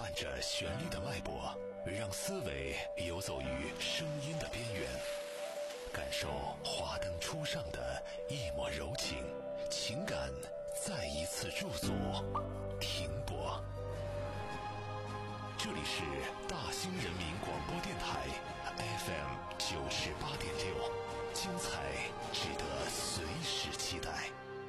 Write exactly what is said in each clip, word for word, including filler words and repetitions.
伴着旋律的脉搏，让思维游走于声音的边缘，感受华灯初上的一抹柔情，情感再一次驻足停泊。这里是大兴人民广播电台 F M 九十八点六，精彩值得随时期待。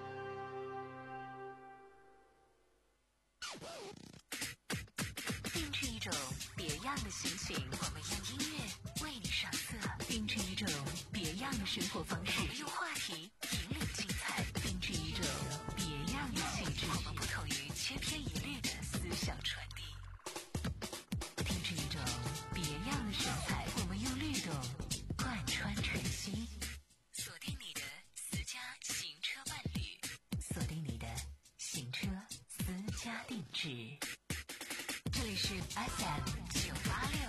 定制一种别样的心情，我们用音乐为你上色；定制一种别样的生活方式，我们用话题引领精彩；定制一种别样的气质，我们不同于千篇一律的思想传递；定制一种别样的神采，我们用律动贯穿晨曦。锁定你的私家行车伴侣，锁定你的行车私家定制。这里是 F M 九八六。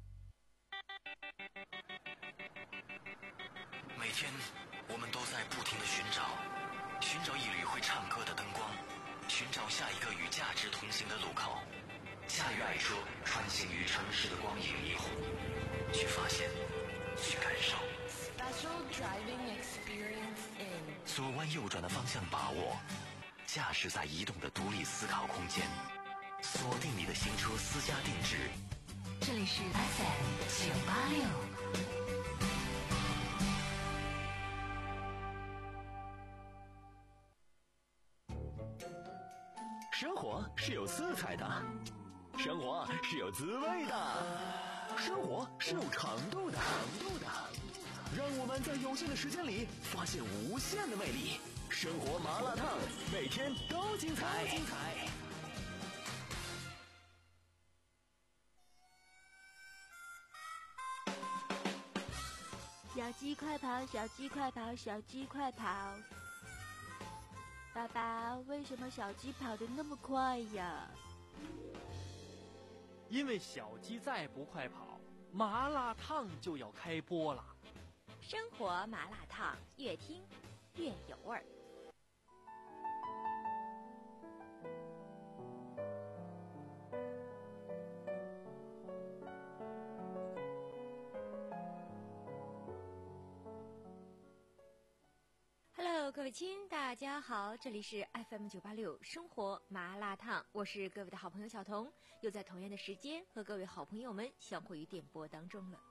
每天我们都在不停地寻找，寻找一缕会唱歌的灯光，寻找下一个与价值同行的路口。驾驭爱车，穿行于城市的光影霓虹，去发现，去感受。 Special driving experience in 左弯右转的方向把握，驾驶在移动的独立思考空间。锁定你的新车私家定制， 这里是 F M 九八六。 生活是有色彩的，生活是有滋味的，生活是有长度的，长度的。让我们在有限的时间里发现无限的魅力。生活麻辣烫，每天都精彩，精彩。 小鸡快跑，小鸡快跑，小鸡快跑！爸爸，为什么小鸡跑得那么快呀？ 因为小鸡再不快跑，麻辣烫就要开播了。 生活麻辣烫，越听越有味儿。各位亲，大家好，这里是 F M 九八六生活麻辣烫，我是各位的好朋友小彤，又在同样的时间和各位好朋友们相会于电波当中了。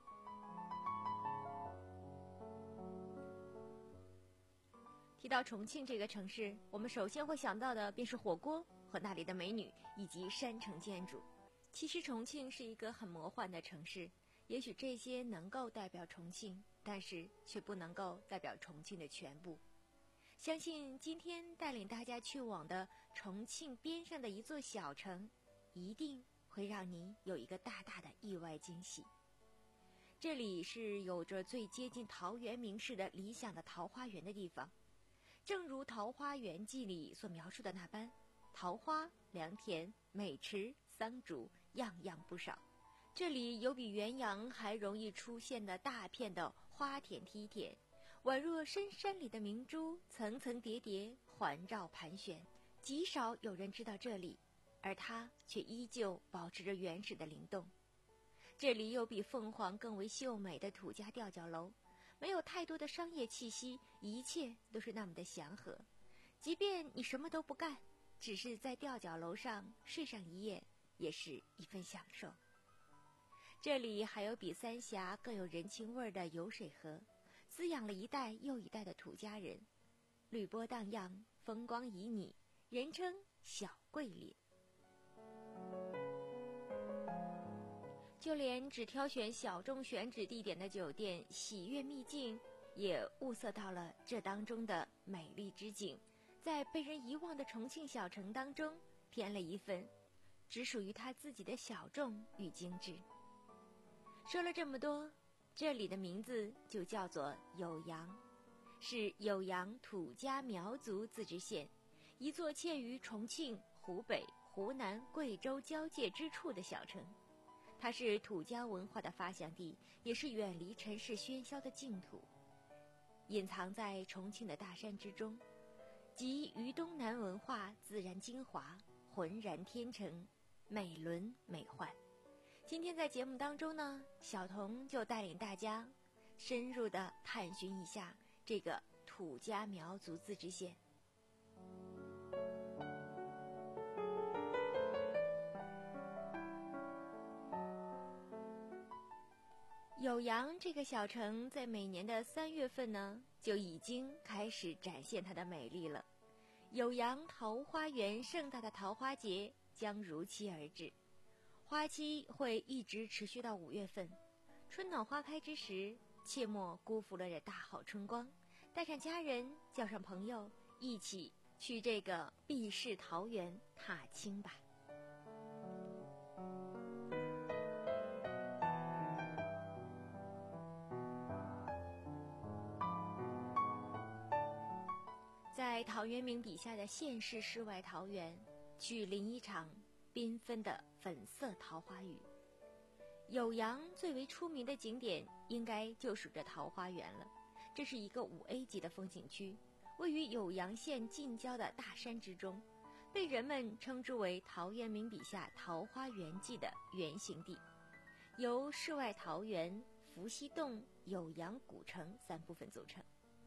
提到重庆这个城市，我们首先会想到的便是火锅和那里的美女以及山城建筑。其实重庆是一个很魔幻的城市，也许这些能够代表重庆，但是却不能够代表重庆的全部。相信今天带领大家去往的重庆边上的一座小城，一定会让你有一个大大的意外惊喜。这里是有着最接近陶渊明式的理想的桃花源的地方，正如《桃花源记》里所描述的那般，桃花、良田、美池、桑竹，样样不少。这里有比元阳还容易出现的大片的花田梯田，宛若深山里的明珠，层层叠叠环绕盘旋，极少有人知道这里，而它却依旧保持着原始的灵动。这里有比凤凰更为秀美的土家吊脚楼，没有太多的商业气息，一切都是那么的祥和。即便你什么都不干，只是在吊脚楼上睡上一夜，也是一份享受。这里还有比三峡更有人情味的油水河，滋养了一代又一代的土家人，绿波荡漾，风光旖旎，人称小桂林。就连只挑选小众选址地点的酒店喜悦秘境，也物色到了这当中的美丽之景，在被人遗忘的重庆小城当中添了一份只属于它自己的小众与精致。说了这么多，这里的名字就叫做酉阳，是酉阳土家苗族自治县，一座嵌于重庆、湖北、湖南、贵州交界之处的小城。它是土家文化的发祥地，也是远离尘世喧嚣的净土。隐藏在重庆的大山之中，集渝东南文化自然精华，浑然天成， 美轮美奂。今天在节目当中呢，小童就带领大家深入的探寻一下这个土家苗族自治县。酉阳这个小城在每年的三月份呢，就已经开始展现它的美丽了。酉阳桃花源盛大的桃花节将如期而至，花期会一直持续到五月份。春暖花开之时，切莫辜负了这大好春光，带上家人，叫上朋友，一起去这个避世桃源踏青吧。在陶渊明笔下的县市世外桃源，去淋一场缤纷的粉色桃花雨。酉阳最为出名的景点应该就属这桃花源了。这是一个五 A 级的风景区，位于酉阳县近郊的大山之中，被人们称之为陶渊明笔下《桃花源记》的原型地，由世外桃源、伏羲洞、酉阳古城三部分组成。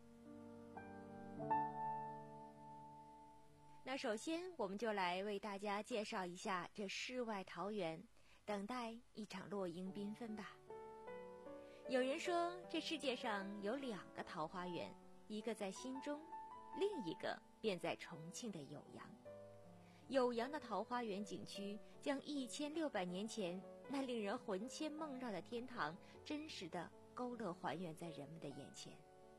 那首先我们就来为大家介绍一下这世外桃源，等待一场落英缤纷吧。有人说这世界上有两个桃花源，一个在心中，另一个便在重庆的酉阳。酉阳的桃花源景区将一千六百年前那令人魂牵梦绕的天堂真实的勾勒还原在人们的眼前。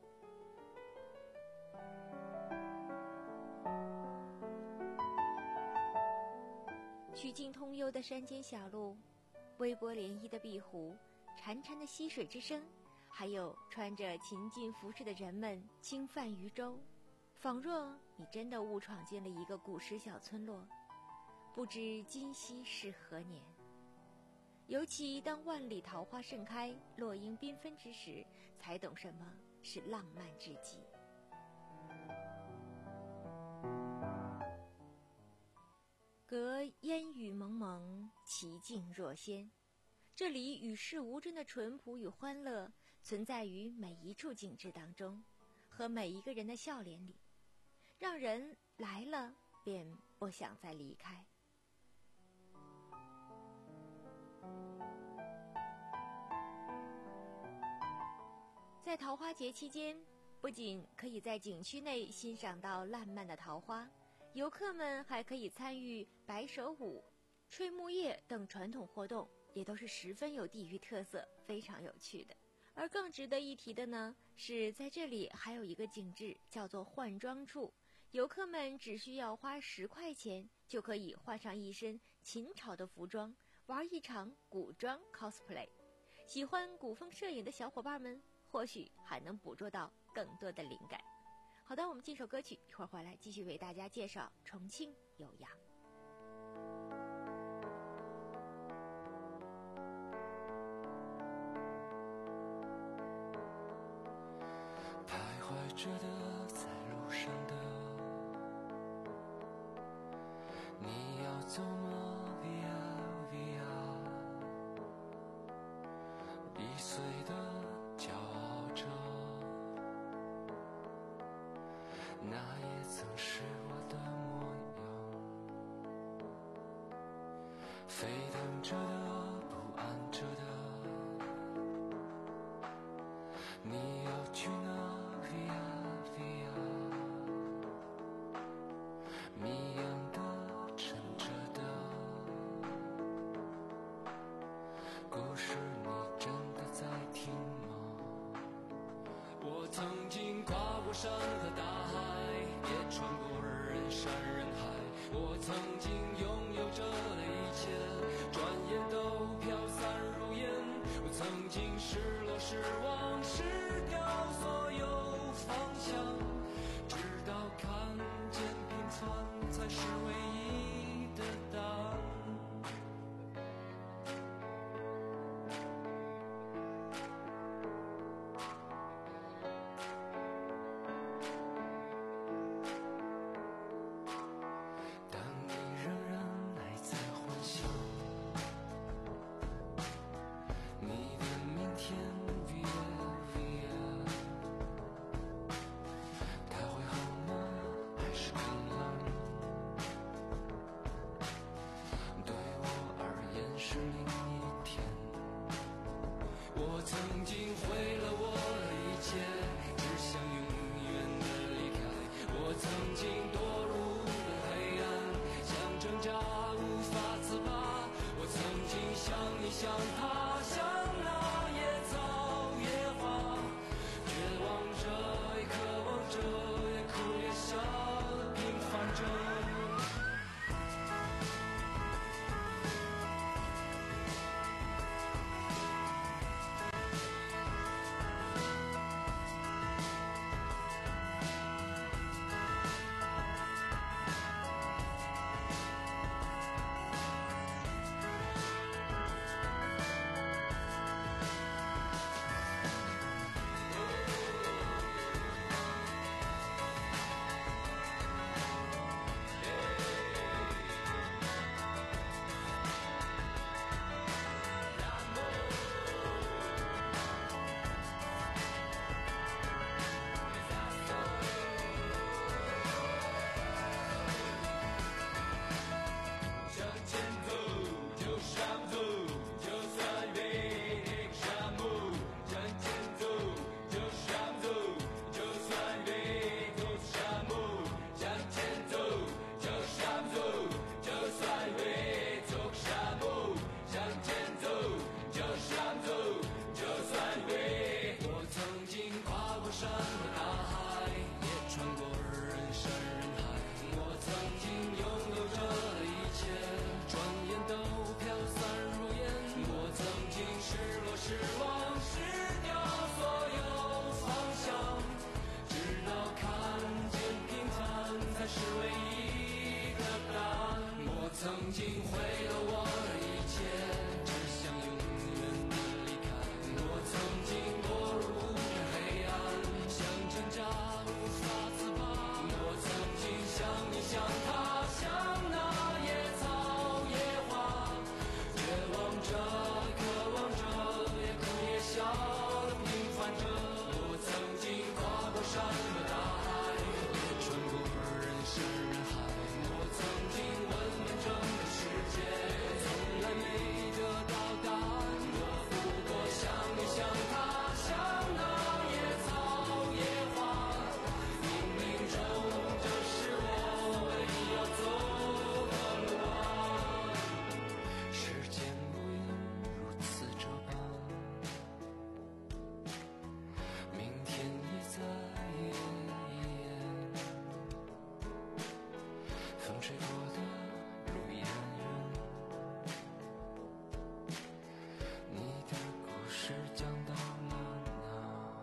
曲径通幽的山间小路，微波涟漪的碧湖，潺潺的溪水之声，还有穿着秦晋服饰的人们轻泛渔舟，仿若你真的误闯进了一个古时小村落，不知今夕是何年。尤其当万里桃花盛开，落英缤纷之时，才懂什么是浪漫至极。隔烟雨蒙蒙，其境若仙。这里与世无争的淳朴与欢乐，存在于每一处景致当中，和每一个人的笑脸里，让人来了便不想再离开。在桃花节期间，不仅可以在景区内欣赏到烂漫的桃花，游客们还可以参与白手舞、吹木叶等传统活动，也都是十分有地域特色，非常有趣的。而更值得一提的呢，是在这里还有一个景致叫做换装处，游客们只需要花十块钱就可以换上一身秦朝的服装，玩一场古装 cosplay。 喜欢古风摄影的小伙伴们，或许还能捕捉到更多的灵感。好的，我们进首歌曲，一会儿回来继续为大家介绍重庆酉阳。 徘徊着的，在路上的，你要走吗 ？Via Via， 易碎的骄傲着，那也曾是我的模样。沸腾着的，不安着的，你要去哪？谜样的，沉着的故事，你真的在听吗？我曾经跨过山和大海，也穿过人山人海。我曾经拥有着的一切，转眼都飘散如烟。我曾经失落失望失掉所有方向，直到看见平凡才是唯一的答案。当你仍然还在幻想， 我曾经毁了我的一切，只想永远的离开。我曾经堕入无边黑暗，像挣扎无法自拔。我曾经像你像他，像那野草野花，绝望着渴望着，也哭也笑的平凡着。我曾经跨过山和大海，也穿过人山人海。我曾经问遍整个世界，从来没得到答案。我不过像你像他，像那野草野花，冥冥中这是我唯一要走的路啊。时间不应如此这般，明天也在眼前，风吹过的路蜿蜒，你的故事讲到了哪？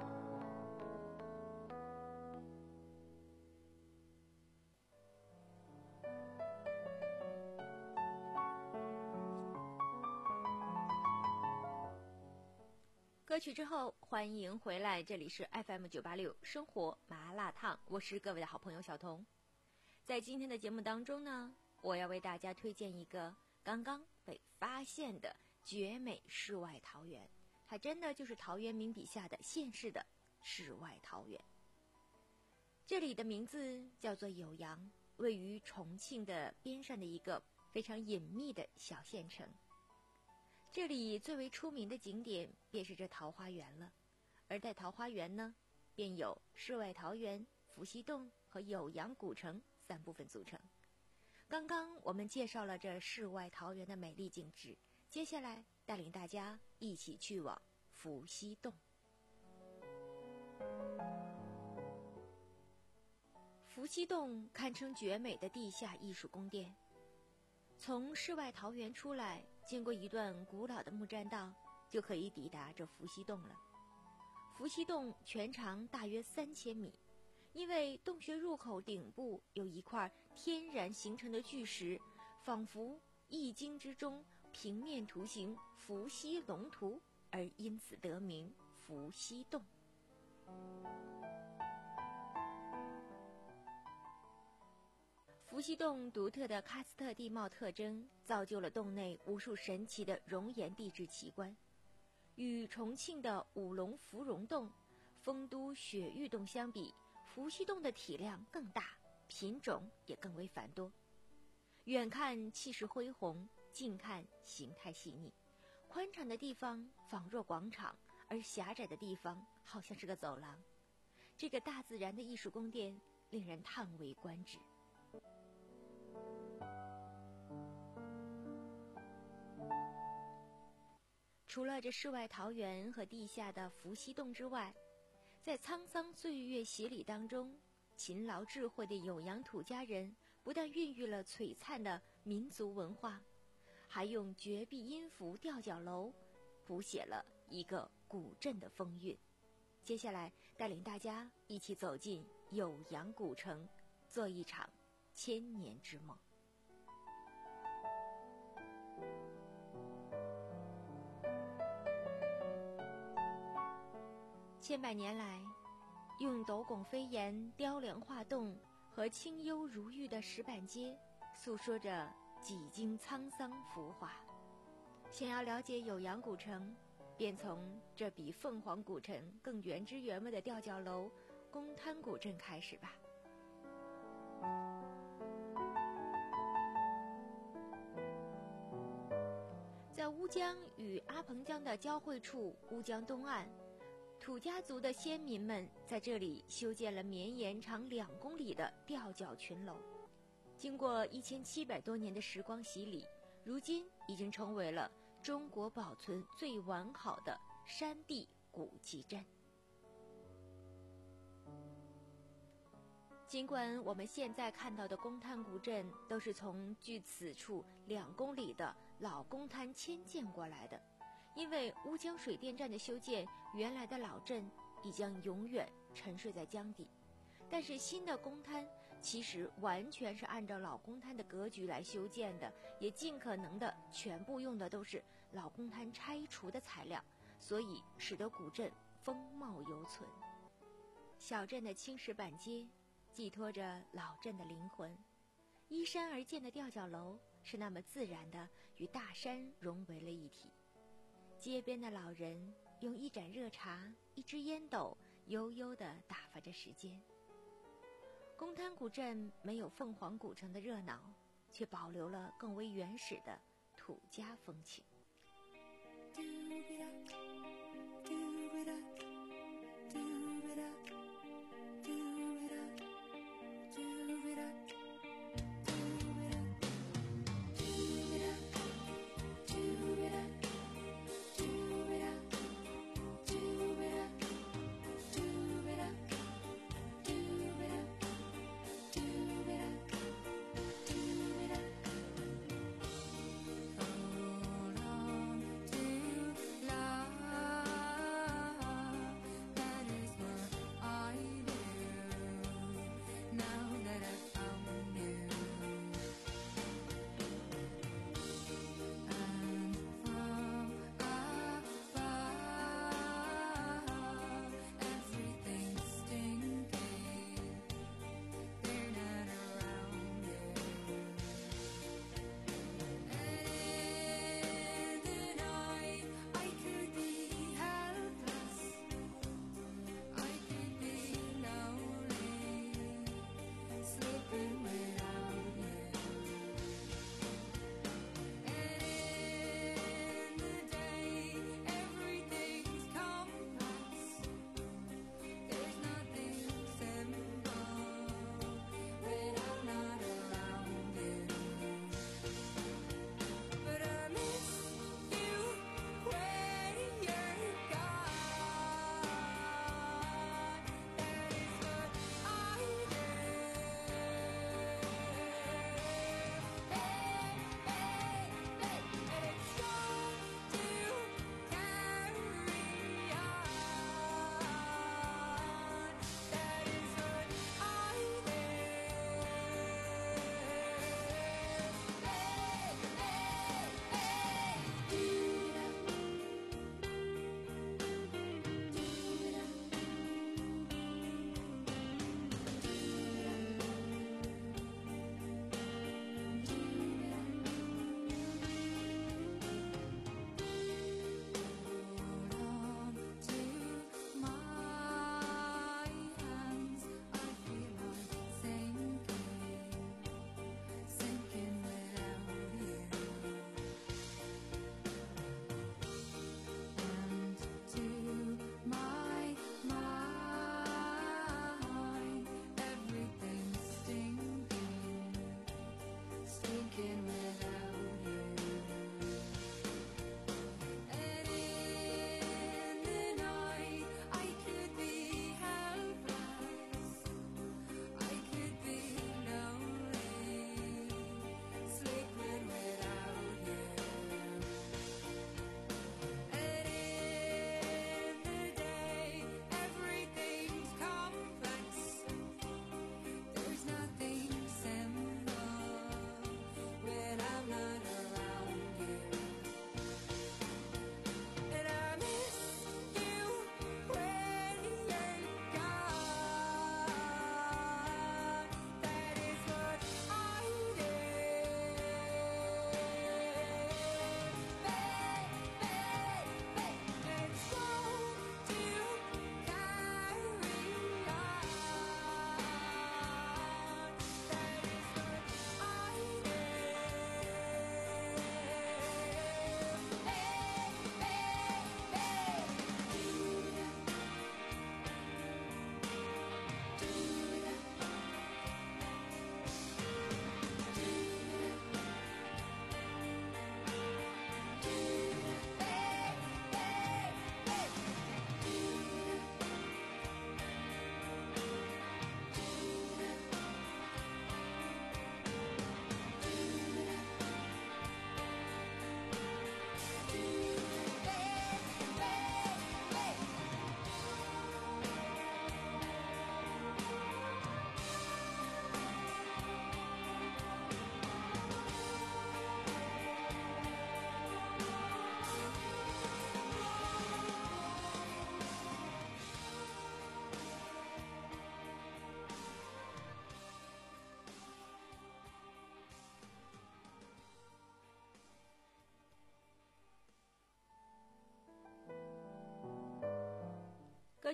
歌曲之后，欢迎回来，这里是 F M 九八六生活麻辣烫，我是各位的好朋友小彤。在今天的节目当中呢，我要为大家推荐一个刚刚被发现的绝美世外桃源，它真的就是陶渊明笔下的现世的世外桃源。这里的名字叫做酉阳，位于重庆的边上的一个非常隐秘的小县城。这里最为出名的景点便是这桃花源了，而在桃花源呢，便有世外桃源、伏羲洞和酉阳古城三部分组成。刚刚我们介绍了这世外桃源的美丽景致，接下来带领大家一起去往伏羲洞。伏羲洞堪称绝美的地下艺术宫殿。从世外桃源出来，经过一段古老的木栈道，就可以抵达这伏羲洞了。伏羲洞全长大约三千米，因为洞穴入口顶部有一块天然形成的巨石，仿佛易经之中平面图形伏羲龙图，而因此得名伏羲洞。伏羲洞独特的喀斯特地貌特征，造就了洞内无数神奇的熔岩地质奇观。与重庆的五龙芙蓉洞、丰都雪域洞相比，伏羲洞的体量更大，品种也更为繁多。远看气势恢宏，近看形态细腻。宽敞的地方仿若广场，而狭窄的地方好像是个走廊。这个大自然的艺术宫殿令人叹为观止。除了这世外桃源和地下的伏羲洞之外，在沧桑岁月洗礼当中，勤劳智慧的酉阳土家人不但孕育了璀璨的民族文化，还用绝壁音符吊脚楼谱写了一个古镇的风韵。接下来带领大家一起走进酉阳古城，做一场千年之梦。千百年来，用斗拱飞檐、雕梁画栋和清幽如玉的石板街，诉说着几经沧桑浮华。想要了解酉阳古城，便从这比凤凰古城更原汁原味的吊脚楼公滩古镇开始吧。在乌江与阿蓬江的交汇处，乌江东岸，土家族的先民们在这里修建了绵延长两公里的吊脚群楼。经过一千七百多年的时光洗礼，如今已经成为了中国保存最完好的山地古迹镇。尽管我们现在看到的公滩古镇都是从距此处两公里的老公滩迁建过来的，因为乌江水电站的修建，原来的老镇已将永远沉睡在江底。但是新的公滩其实完全是按照老公滩的格局来修建的，也尽可能的全部用的都是老公滩拆除的材料，所以使得古镇风貌犹存。小镇的青石板街寄托着老镇的灵魂，依山而建的吊脚楼是那么自然的与大山融为了一体。街边的老人用一盏热茶一支烟斗悠悠地打发着时间。公滩古镇没有凤凰古城的热闹，却保留了更为原始的土家风情。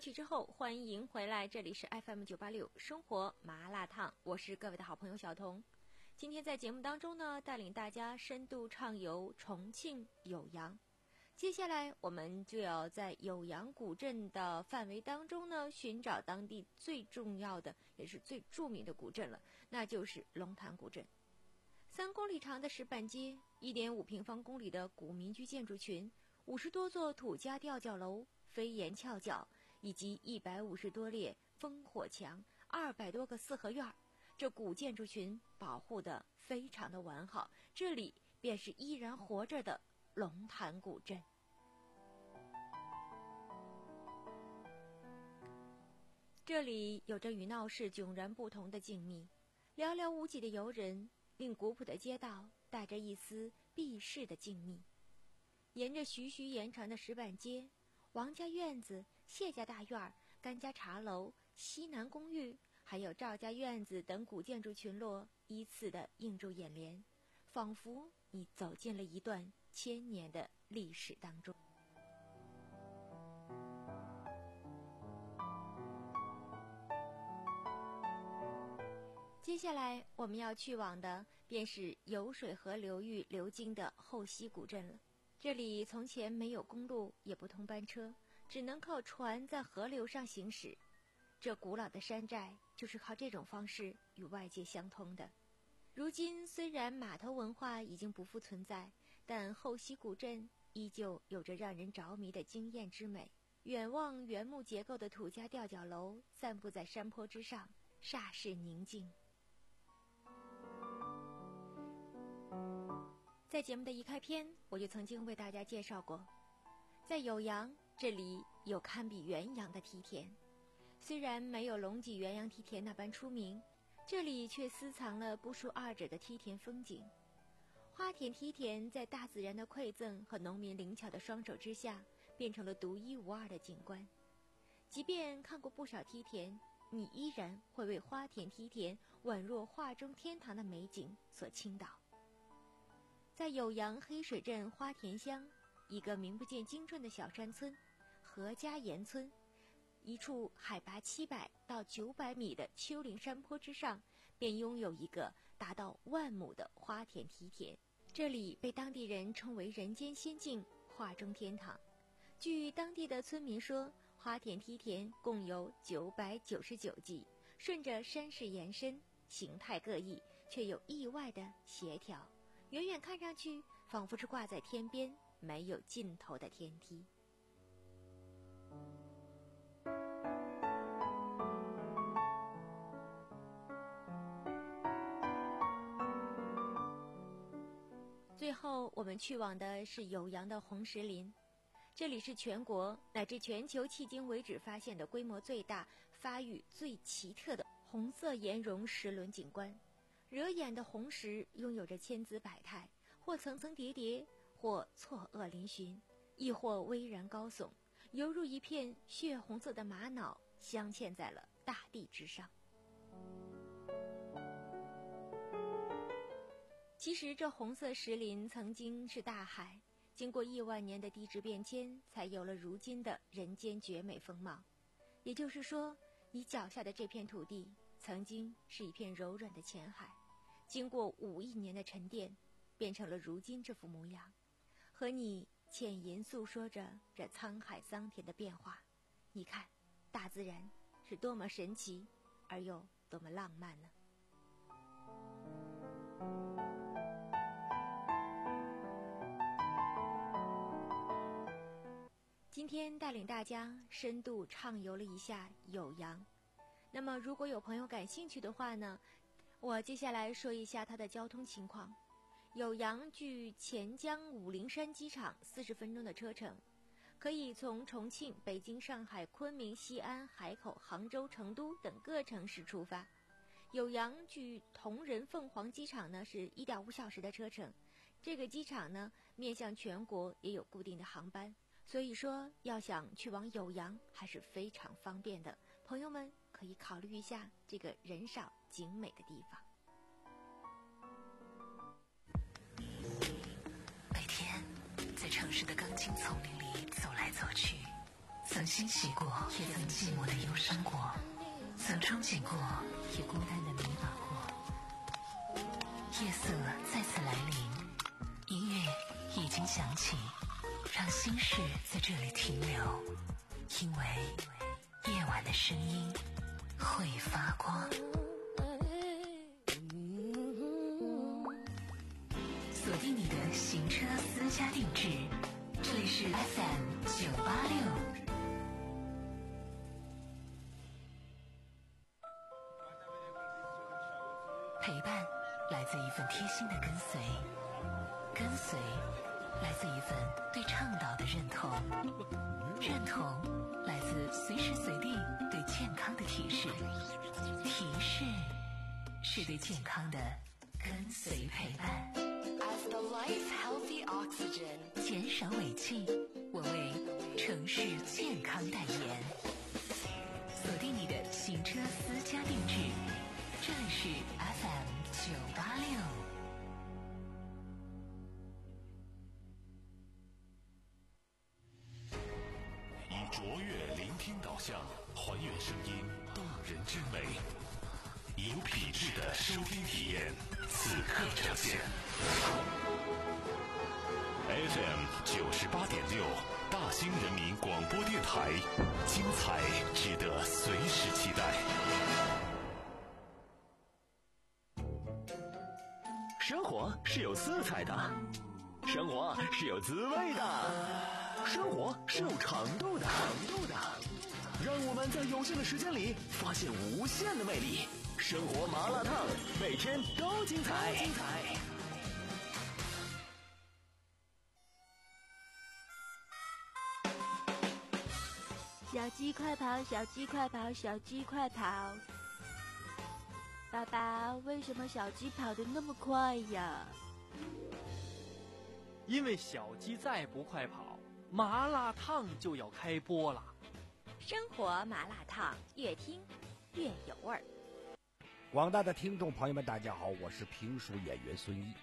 曲之后，欢迎回来，这里是 F M 九八六生活麻辣烫，我是各位的好朋友小童。今天在节目当中呢，带领大家深度畅游重庆酉阳。接下来我们就要在酉阳古镇的范围当中呢，寻找当地最重要的也是最著名的古镇了，那就是龙潭古镇。三公里长的石板街，一点五平方公里的古民居建筑群，五十多座土家吊脚楼、飞檐翘角，以及一百五十多列烽火墙、二百多个四合院，这古建筑群保护得非常的完好。这里便是依然活着的龙潭古镇。这里有着与闹市迥然不同的静谧，寥寥无几的游人令古朴的街道带着一丝避世的静谧。沿着徐徐延长的石板街，王家院子、谢家大院、甘家茶楼、西南公寓，还有赵家院子等古建筑群落依次的映入眼帘，仿佛你走进了一段千年的历史当中。接下来我们要去往的便是酉水河流域流经的后溪古镇了。这里从前没有公路，也不通班车，只能靠船在河流上行驶。这古老的山寨就是靠这种方式与外界相通的。如今虽然码头文化已经不复存在，但后溪古镇依旧有着让人着迷的惊艳之美。远望原木结构的土家吊脚楼散布在山坡之上，煞是宁静。在节目的一开篇，我就曾经为大家介绍过，在酉阳这里有堪比元阳的梯田。虽然没有龙脊元阳梯田那般出名，这里却私藏了不输二者的梯田风景。花田梯田在大自然的馈赠和农民灵巧的双手之下，变成了独一无二的景观。即便看过不少梯田，你依然会为花田梯田宛若画中天堂的美景所倾倒。在酉阳黑水镇花田乡，一个名不见经传的小山村何家岩村，一处海拔七百到九百米的丘陵山坡之上，便拥有一个达到万亩的花田梯田。这里被当地人称为人间仙境，画中天堂。据当地的村民说，花田梯田共有九百九十九基，顺着山势延伸，形态各异，却有意外的协调。远远看上去，仿佛是挂在天边没有尽头的天梯。最后我们去往的是酉阳的红石林，这里是全国乃至全球迄今为止发现的规模最大、发育最奇特的红色岩溶石轮景观。惹眼的红石拥有着千姿百态，或层层叠叠，或错愕嶙峋，亦或巍然高耸，犹如一片血红色的玛瑙镶嵌在了大地之上。其实这红色石林曾经是大海，经过亿万年的地质变迁，才有了如今的人间绝美风貌。也就是说，你脚下的这片土地曾经是一片柔软的浅海，经过五亿年的沉淀，变成了如今这副模样，和你浅吟诉说着这沧海桑田的变化。你看，大自然是多么神奇，而又多么浪漫呢？今天带领大家深度畅游了一下酉阳。那么如果有朋友感兴趣的话呢，我接下来说一下它的交通情况。酉阳距钱江武陵山机场四十分钟的车程，可以从重庆、北京、上海、昆明、西安、海口、杭州、成都等各城市出发。酉阳距铜仁凤凰机场呢是 一点五小时的车程，这个机场呢面向全国，也有固定的航班，所以说要想去往酉阳还是非常方便的，朋友们可以考虑一下这个人少景美的地方。 每天在城市的钢筋丛林里走来走去， 曾欣喜过，也曾寂寞的忧伤过，曾憧憬过，也孤单的迷茫过。夜色再次来临，音乐已经响起，让心事在这里停留，因为夜晚的声音会发光。锁定你的行车私家定制，这里是 F M 九八六。陪伴来自一份贴心的跟随，跟随来自一份对倡导的认同，认同来自随时随地对健康的提示，提示是对健康的跟随陪伴。 As the life healthy oxygen， 减少尾气，我为城市健康代言。锁定你的行车私家定制，这里是 F M 九八六。 以卓越聆听导向，还原声音动人之美，以有品质的收听体验，此刻呈现。F M 九十八点六，大兴人民广播电台，精彩值得随时期待。 生活是有色彩的，生活是有滋味的，生活是有长度的，长度的。让我们在有限的时间里发现无限的魅力。生活麻辣烫，每天都精彩，精彩。 小鸡快跑，小鸡快跑，小鸡快跑！爸爸，为什么小鸡跑得那么快呀？ 因为小鸡再不快跑，麻辣烫就要开播了。 生活麻辣烫，越听越有味儿。 广大的听众朋友们，大家好，我是评书演员孙一。